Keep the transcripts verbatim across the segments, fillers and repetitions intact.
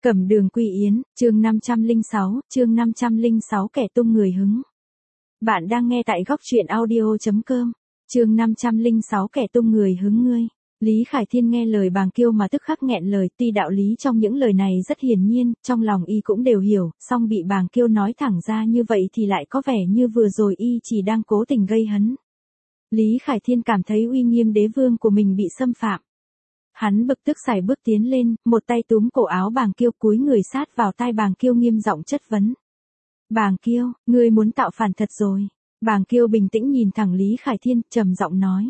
Cẩm Đường Quy Yến, chương năm trăm lẻ sáu, chương năm trăm lẻ sáu kẻ tung người hứng. Bạn đang nghe tại góc truyện audio chấm com, chương năm trăm lẻ sáu kẻ tung người hứng ngươi. Lý Khải Thiên nghe lời Bàng Kiêu mà tức khắc nghẹn lời, tuy đạo lý trong những lời này rất hiển nhiên, trong lòng y cũng đều hiểu, song bị Bàng Kiêu nói thẳng ra như vậy thì lại có vẻ như vừa rồi y chỉ đang cố tình gây hấn. Lý Khải Thiên cảm thấy uy nghiêm đế vương của mình bị xâm phạm. Hắn bực tức sải bước tiến lên, một tay túm cổ áo Bàng Kiêu cúi người sát vào tai Bàng Kiêu nghiêm giọng chất vấn. Bàng Kiêu, ngươi muốn tạo phản thật rồi. Bàng Kiêu bình tĩnh nhìn thẳng Lý Khải Thiên, trầm giọng nói.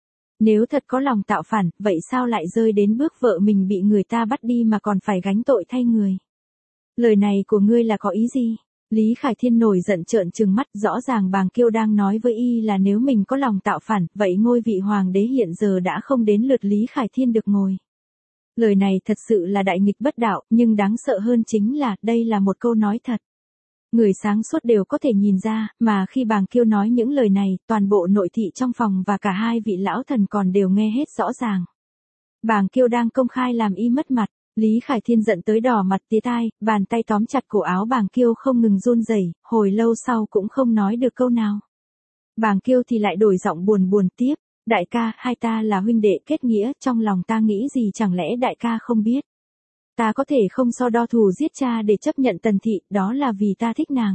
Nếu thật có lòng tạo phản, vậy sao lại rơi đến bước vợ mình bị người ta bắt đi mà còn phải gánh tội thay người? Lời này của ngươi là có ý gì? Lý Khải Thiên nổi giận trợn trừng mắt, rõ ràng Bàng Kiêu đang nói với y là nếu mình có lòng tạo phản, vậy ngôi vị hoàng đế hiện giờ đã không đến lượt Lý Khải Thiên được ngồi. Lời này thật sự là đại nghịch bất đạo, nhưng đáng sợ hơn chính là, đây là một câu nói thật. Người sáng suốt đều có thể nhìn ra, mà khi Bàng Kiêu nói những lời này, toàn bộ nội thị trong phòng và cả hai vị lão thần còn đều nghe hết rõ ràng. Bàng Kiêu đang công khai làm y mất mặt. Lý Khải Thiên giận tới đỏ mặt tía tai, bàn tay tóm chặt cổ áo Bàng Kiêu không ngừng run rẩy, hồi lâu sau cũng không nói được câu nào. Bàng Kiêu thì lại đổi giọng buồn buồn tiếp, đại ca, hai ta là huynh đệ kết nghĩa, trong lòng ta nghĩ gì chẳng lẽ đại ca không biết. Ta có thể không so đo thù giết cha để chấp nhận Tần Thị, đó là vì ta thích nàng.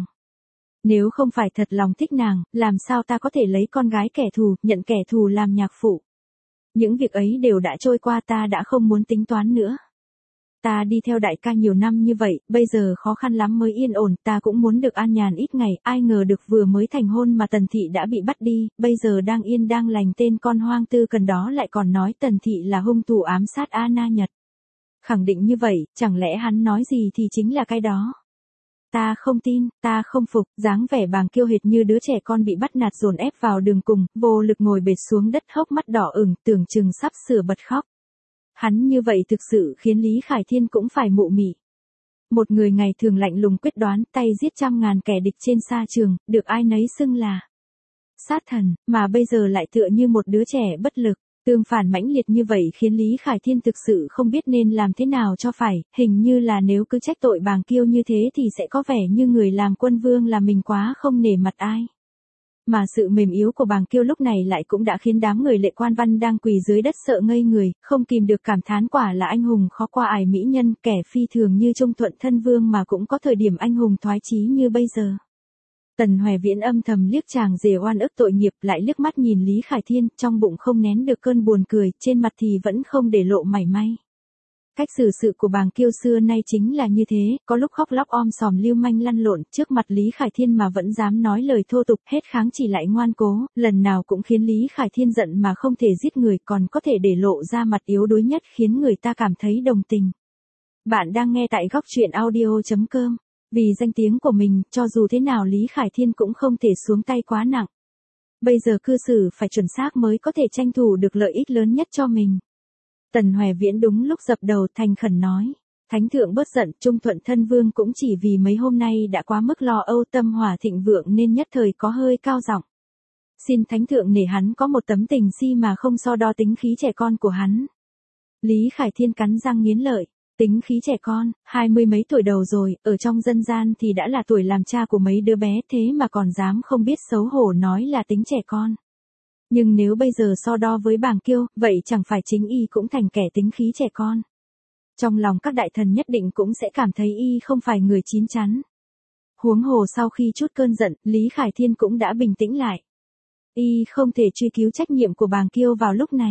Nếu không phải thật lòng thích nàng, làm sao ta có thể lấy con gái kẻ thù, nhận kẻ thù làm nhạc phụ. Những việc ấy đều đã trôi qua, ta đã không muốn tính toán nữa. Ta đi theo đại ca nhiều năm như vậy, bây giờ khó khăn lắm mới yên ổn, ta cũng muốn được an nhàn ít ngày, ai ngờ được vừa mới thành hôn mà Tần Thị đã bị bắt đi, bây giờ đang yên đang lành tên con hoang tư cần đó lại còn nói Tần Thị là hung thủ ám sát A Na Nhật. Khẳng định như vậy, chẳng lẽ hắn nói gì thì chính là cái đó. Ta không tin, ta không phục, dáng vẻ Bàng Kiêu hệt như đứa trẻ con bị bắt nạt dồn ép vào đường cùng, vô lực ngồi bệt xuống đất, hốc mắt đỏ ửng, tưởng chừng sắp sửa bật khóc. Hắn như vậy thực sự khiến Lý Khải Thiên cũng phải mụ mị. Một người ngày thường lạnh lùng quyết đoán, tay giết trăm ngàn kẻ địch trên sa trường, được ai nấy xưng là sát thần, mà bây giờ lại tựa như một đứa trẻ bất lực. Tương phản mãnh liệt như vậy khiến Lý Khải Thiên thực sự không biết nên làm thế nào cho phải, hình như là nếu cứ trách tội Bàng Kiêu như thế thì sẽ có vẻ như người làm quân vương là mình quá không nể mặt ai. Mà sự mềm yếu của Bàng Kiêu lúc này lại cũng đã khiến đám người Lệ Quan Văn đang quỳ dưới đất sợ ngây người, không kìm được cảm thán quả là anh hùng khó qua ải mỹ nhân, kẻ phi thường như Trung Thuận thân vương mà cũng có thời điểm anh hùng thoái chí như bây giờ. Tần Hoè Viễn âm thầm liếc chàng rể oan ức tội nghiệp, lại liếc mắt nhìn Lý Khải Thiên, trong bụng không nén được cơn buồn cười, trên mặt thì vẫn không để lộ mảy may. Cách xử sự của Bàng Kiêu xưa nay chính là như thế, có lúc khóc lóc om sòm lưu manh lăn lộn trước mặt Lý Khải Thiên mà vẫn dám nói lời thô tục, hết kháng chỉ lại ngoan cố, lần nào cũng khiến Lý Khải Thiên giận mà không thể giết người, còn có thể để lộ ra mặt yếu đuối nhất khiến người ta cảm thấy đồng tình. Bạn đang nghe tại góc truyện audio chấm com. Vì danh tiếng của mình, cho dù thế nào Lý Khải Thiên cũng không thể xuống tay quá nặng. Bây giờ cư xử phải chuẩn xác mới có thể tranh thủ được lợi ích lớn nhất cho mình. Tần Hoè Viễn đúng lúc dập đầu thành khẩn nói. Thánh thượng bớt giận, Trung Thuận thân vương cũng chỉ vì mấy hôm nay đã quá mức lo âu, tâm hỏa thịnh vượng nên nhất thời có hơi cao giọng. Xin thánh thượng nể hắn có một tấm tình si mà không so đo tính khí trẻ con của hắn. Lý Khải Thiên cắn răng nghiến lợi. Tính khí trẻ con, hai mươi mấy tuổi đầu rồi, ở trong dân gian thì đã là tuổi làm cha của mấy đứa bé, thế mà còn dám không biết xấu hổ nói là tính trẻ con. Nhưng nếu bây giờ so đo với Bàng Kiêu, vậy chẳng phải chính y cũng thành kẻ tính khí trẻ con. Trong lòng các đại thần nhất định cũng sẽ cảm thấy y không phải người chín chắn. Huống hồ sau khi chút cơn giận, Lý Khải Thiên cũng đã bình tĩnh lại. Y không thể truy cứu trách nhiệm của Bàng Kiêu vào lúc này.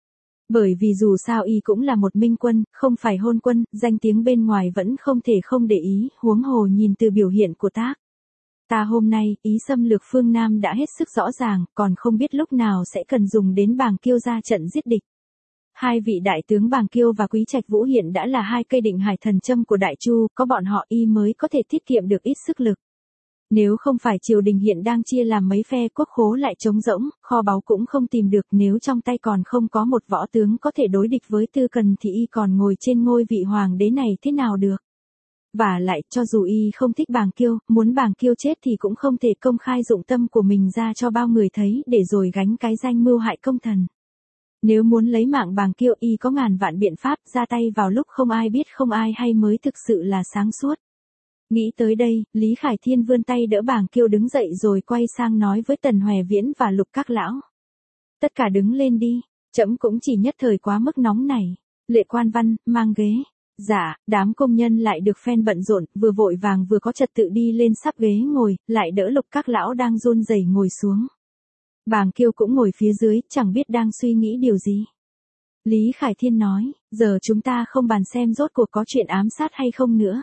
Bởi vì dù sao y cũng là một minh quân, không phải hôn quân, danh tiếng bên ngoài vẫn không thể không để ý, huống hồ nhìn từ biểu hiện của tác. Ta hôm nay, ý xâm lược phương Nam đã hết sức rõ ràng, còn không biết lúc nào sẽ cần dùng đến Bàng Kiêu ra trận giết địch. Hai vị đại tướng Bàng Kiêu và Quý Trạch Vũ hiện đã là hai cây định hải thần châm của Đại Chu, có bọn họ y mới có thể tiết kiệm được ít sức lực. Nếu không phải triều đình hiện đang chia làm mấy phe, quốc khố lại trống rỗng, kho báu cũng không tìm được, nếu trong tay còn không có một võ tướng có thể đối địch với Tư Cần thì y còn ngồi trên ngôi vị hoàng đế này thế nào được. Và lại, cho dù y không thích Bàng Kiêu, muốn Bàng Kiêu chết thì cũng không thể công khai dụng tâm của mình ra cho bao người thấy để rồi gánh cái danh mưu hại công thần. Nếu muốn lấy mạng Bàng Kiêu y có ngàn vạn biện pháp, ra tay vào lúc không ai biết không ai hay mới thực sự là sáng suốt. Nghĩ tới đây, Lý Khải Thiên vươn tay đỡ Bàng Kiêu đứng dậy rồi quay sang nói với Tần Hoè Viễn và Lục Các Lão. Tất cả đứng lên đi, trẫm cũng chỉ nhất thời quá mức nóng này. Lệ Quan Văn, mang ghế. Dạ, đám công nhân lại được phen bận rộn, vừa vội vàng vừa có trật tự đi lên sắp ghế ngồi, lại đỡ Lục Các Lão đang run rẩy ngồi xuống. Bàng Kiêu cũng ngồi phía dưới, chẳng biết đang suy nghĩ điều gì. Lý Khải Thiên nói, giờ chúng ta không bàn xem rốt cuộc có chuyện ám sát hay không nữa.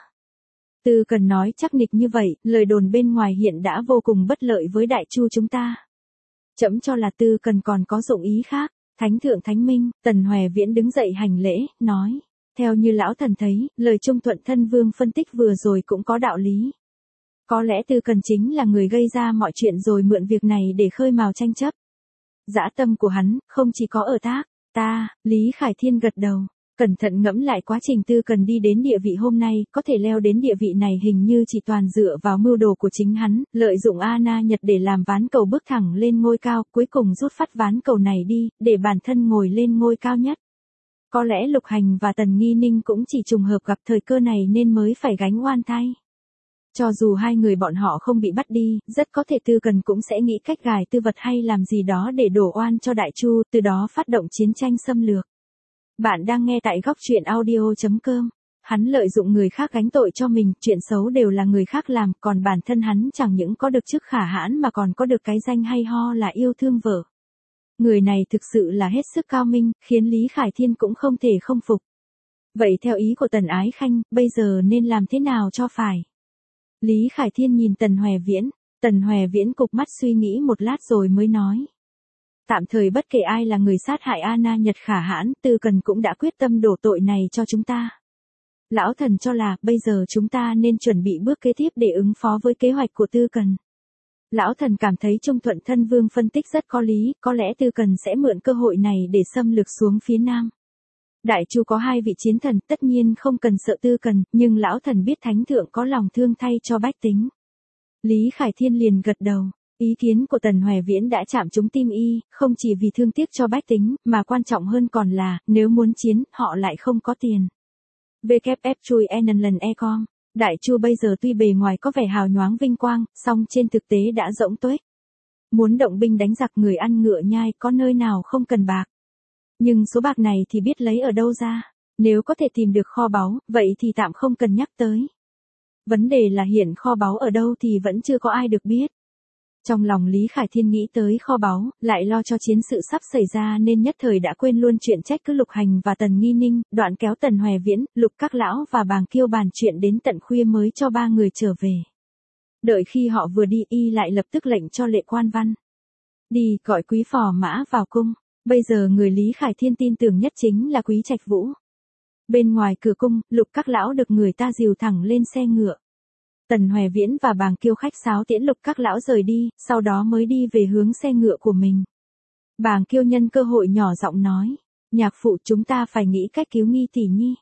Tư Cần nói chắc nịch như vậy, lời đồn bên ngoài hiện đã vô cùng bất lợi với Đại Chu chúng ta. Trẫm cho là Tư Cần còn có dụng ý khác. Thánh thượng thánh minh, Tần Hoè Viễn đứng dậy hành lễ, nói. Theo như lão thần thấy, lời Trung Thuận Thân Vương phân tích vừa rồi cũng có đạo lý. Có lẽ Tư Cần chính là người gây ra mọi chuyện rồi mượn việc này để khơi mào tranh chấp. Dã tâm của hắn, không chỉ có ở tác, ta, Lý Khải Thiên gật đầu. Cẩn thận ngẫm lại quá trình Tư Cần đi đến địa vị hôm nay, có thể leo đến địa vị này hình như chỉ toàn dựa vào mưu đồ của chính hắn, lợi dụng A Na Nhật để làm ván cầu bước thẳng lên ngôi cao, cuối cùng rút phát ván cầu này đi, để bản thân ngồi lên ngôi cao nhất. Có lẽ Lục Hành và Tần Nghi Ninh cũng chỉ trùng hợp gặp thời cơ này nên mới phải gánh oan thay. Cho dù hai người bọn họ không bị bắt đi, rất có thể Tư Cần cũng sẽ nghĩ cách gài tư vật hay làm gì đó để đổ oan cho Đại Chu, từ đó phát động chiến tranh xâm lược. Bạn đang nghe tại góc truyện audio chấm com. Hắn lợi dụng người khác gánh tội cho mình, chuyện xấu đều là người khác làm, còn bản thân hắn chẳng những có được chức khả hãn mà còn có được cái danh hay ho là yêu thương vợ. Người này thực sự là hết sức cao minh, khiến Lý Khải Thiên cũng không thể không phục. Vậy theo ý của Tần Ái Khanh, bây giờ nên làm thế nào cho phải? Lý Khải Thiên nhìn Tần Hoè Viễn, Tần Hoè Viễn cụp mắt suy nghĩ một lát rồi mới nói. Tạm thời bất kể ai là người sát hại A Na Nhật khả hãn, Tư Cần cũng đã quyết tâm đổ tội này cho chúng ta. Lão thần cho là, bây giờ chúng ta nên chuẩn bị bước kế tiếp để ứng phó với kế hoạch của Tư Cần. Lão thần cảm thấy Trung Thuận Thân Vương phân tích rất có lý, có lẽ Tư Cần sẽ mượn cơ hội này để xâm lược xuống phía Nam. Đại Chu có hai vị chiến thần, tất nhiên không cần sợ Tư Cần, nhưng lão thần biết Thánh Thượng có lòng thương thay cho bách tính. Lý Khải Thiên liền gật đầu. Ý kiến của Tần Hoè Viễn đã chạm trúng tim y, không chỉ vì thương tiếc cho bách tính, mà quan trọng hơn còn là, nếu muốn chiến, họ lại không có tiền. vê kép ép chui en lần e com. Đại Chu bây giờ tuy bề ngoài có vẻ hào nhoáng vinh quang, song trên thực tế đã rỗng tuếch. Muốn động binh đánh giặc người ăn ngựa nhai, có nơi nào không cần bạc. Nhưng số bạc này thì biết lấy ở đâu ra. Nếu có thể tìm được kho báu, vậy thì tạm không cần nhắc tới. Vấn đề là hiện kho báu ở đâu thì vẫn chưa có ai được biết. Trong lòng Lý Khải Thiên nghĩ tới kho báu, lại lo cho chiến sự sắp xảy ra nên nhất thời đã quên luôn chuyện trách cứ Lục Hành và Tần Nghi Ninh, đoạn kéo Tần Hoè Viễn, Lục Các Lão và Bàng Kiêu bàn chuyện đến tận khuya mới cho ba người trở về. Đợi khi họ vừa đi y lại lập tức lệnh cho Lệ Quan Văn. Đi, gọi Quý Phò Mã vào cung. Bây giờ người Lý Khải Thiên tin tưởng nhất chính là Quý Trạch Vũ. Bên ngoài cửa cung, Lục Các Lão được người ta dìu thẳng lên xe ngựa. Tần Hoè Viễn và Bàng Kiêu khách sáo tiễn Lục Các Lão rời đi, sau đó mới đi về hướng xe ngựa của mình. Bàng Kiêu nhân cơ hội nhỏ giọng nói, nhạc phụ chúng ta phải nghĩ cách cứu Nghi tỷ nhi.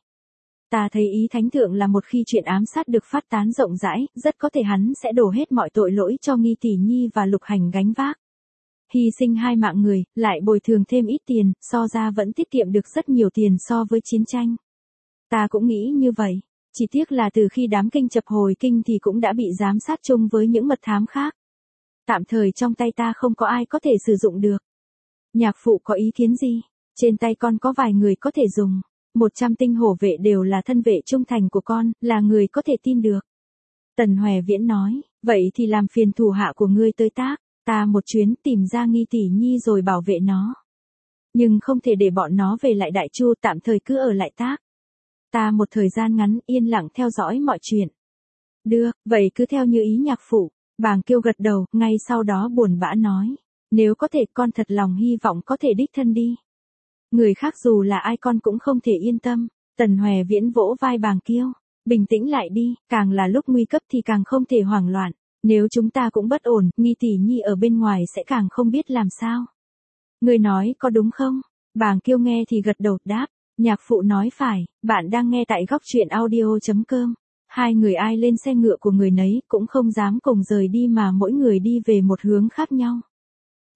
Ta thấy ý Thánh Thượng là một khi chuyện ám sát được phát tán rộng rãi, rất có thể hắn sẽ đổ hết mọi tội lỗi cho Nghi tỷ nhi và Lục Hành gánh vác. Hy sinh hai mạng người, lại bồi thường thêm ít tiền, so ra vẫn tiết kiệm được rất nhiều tiền so với chiến tranh. Ta cũng nghĩ như vậy. Chỉ tiếc là từ khi đám kinh chập hồi kinh thì cũng đã bị giám sát chung với những mật thám khác. Tạm thời trong tay ta không có ai có thể sử dụng được. Nhạc phụ có ý kiến gì? Trên tay con có vài người có thể dùng. Một trăm tinh hổ vệ đều là thân vệ trung thành của con, là người có thể tin được. Tần Hoè Viễn nói, vậy thì làm phiền thủ hạ của ngươi tới tác, ta một chuyến tìm ra Nghi tỷ nhi rồi bảo vệ nó. Nhưng không thể để bọn nó về lại Đại Chu, tạm thời cứ ở lại tác. Ta một thời gian ngắn yên lặng theo dõi mọi chuyện. Được, vậy cứ theo như ý nhạc phụ. Bàng Kiêu gật đầu, ngay sau đó buồn bã nói. Nếu có thể con thật lòng hy vọng có thể đích thân đi. Người khác dù là ai con cũng không thể yên tâm. Tần Hoè Viễn vỗ vai Bàng Kiêu. Bình tĩnh lại đi, càng là lúc nguy cấp thì càng không thể hoảng loạn. Nếu chúng ta cũng bất ổn, Nghi tỷ nhi ở bên ngoài sẽ càng không biết làm sao. Người nói có đúng không? Bàng Kiêu nghe thì gật đầu đáp. Nhạc phụ nói phải, bạn đang nghe tại góc truyện audio chấm com. Hai người ai lên xe ngựa của người nấy cũng không dám cùng rời đi mà mỗi người đi về một hướng khác nhau.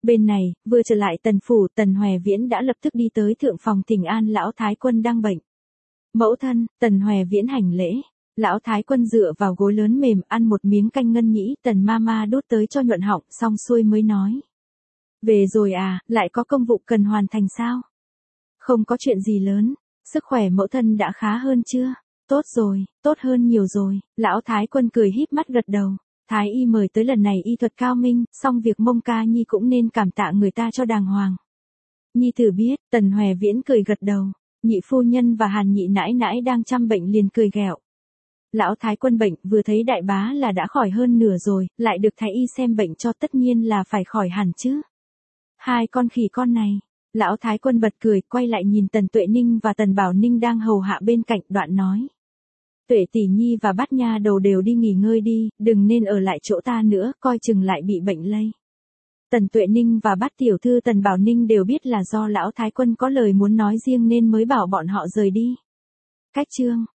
Bên này, vừa trở lại Tần phủ, Tần Hoè Viễn đã lập tức đi tới thượng phòng thỉnh an lão thái quân đang bệnh. Mẫu thân, Tần Hoè Viễn hành lễ. Lão thái quân dựa vào gối lớn mềm ăn một miếng canh ngân nhĩ, Tần mama đút tới cho nhuận họng, xong xuôi mới nói. Về rồi à, lại có công vụ cần hoàn thành sao? Không có chuyện gì lớn, sức khỏe mẫu thân đã khá hơn chưa? Tốt rồi, tốt hơn nhiều rồi, lão thái quân cười híp mắt gật đầu. Thái y mời tới lần này y thuật cao minh, xong việc Mông ca nhi cũng nên cảm tạ người ta cho đàng hoàng. Nhi tử biết, Tần Hoè Viễn cười gật đầu, nhị phu nhân và Hàn nhị nãi nãi đang chăm bệnh liền cười ghẹo. Lão thái quân bệnh, vừa thấy đại bá là đã khỏi hơn nửa rồi, lại được thái y xem bệnh cho tất nhiên là phải khỏi hẳn chứ. Hai con khỉ con này, lão thái quân bật cười, quay lại nhìn Tần Tuệ Ninh và Tần Bảo Ninh đang hầu hạ bên cạnh, đoạn nói. Tuệ tỷ nhi và Bát nha đầu đều đi nghỉ ngơi đi, đừng nên ở lại chỗ ta nữa, coi chừng lại bị bệnh lây. Tần Tuệ Ninh và Bát tiểu thư Tần Bảo Ninh đều biết là do lão thái quân có lời muốn nói riêng nên mới bảo bọn họ rời đi. Cách chương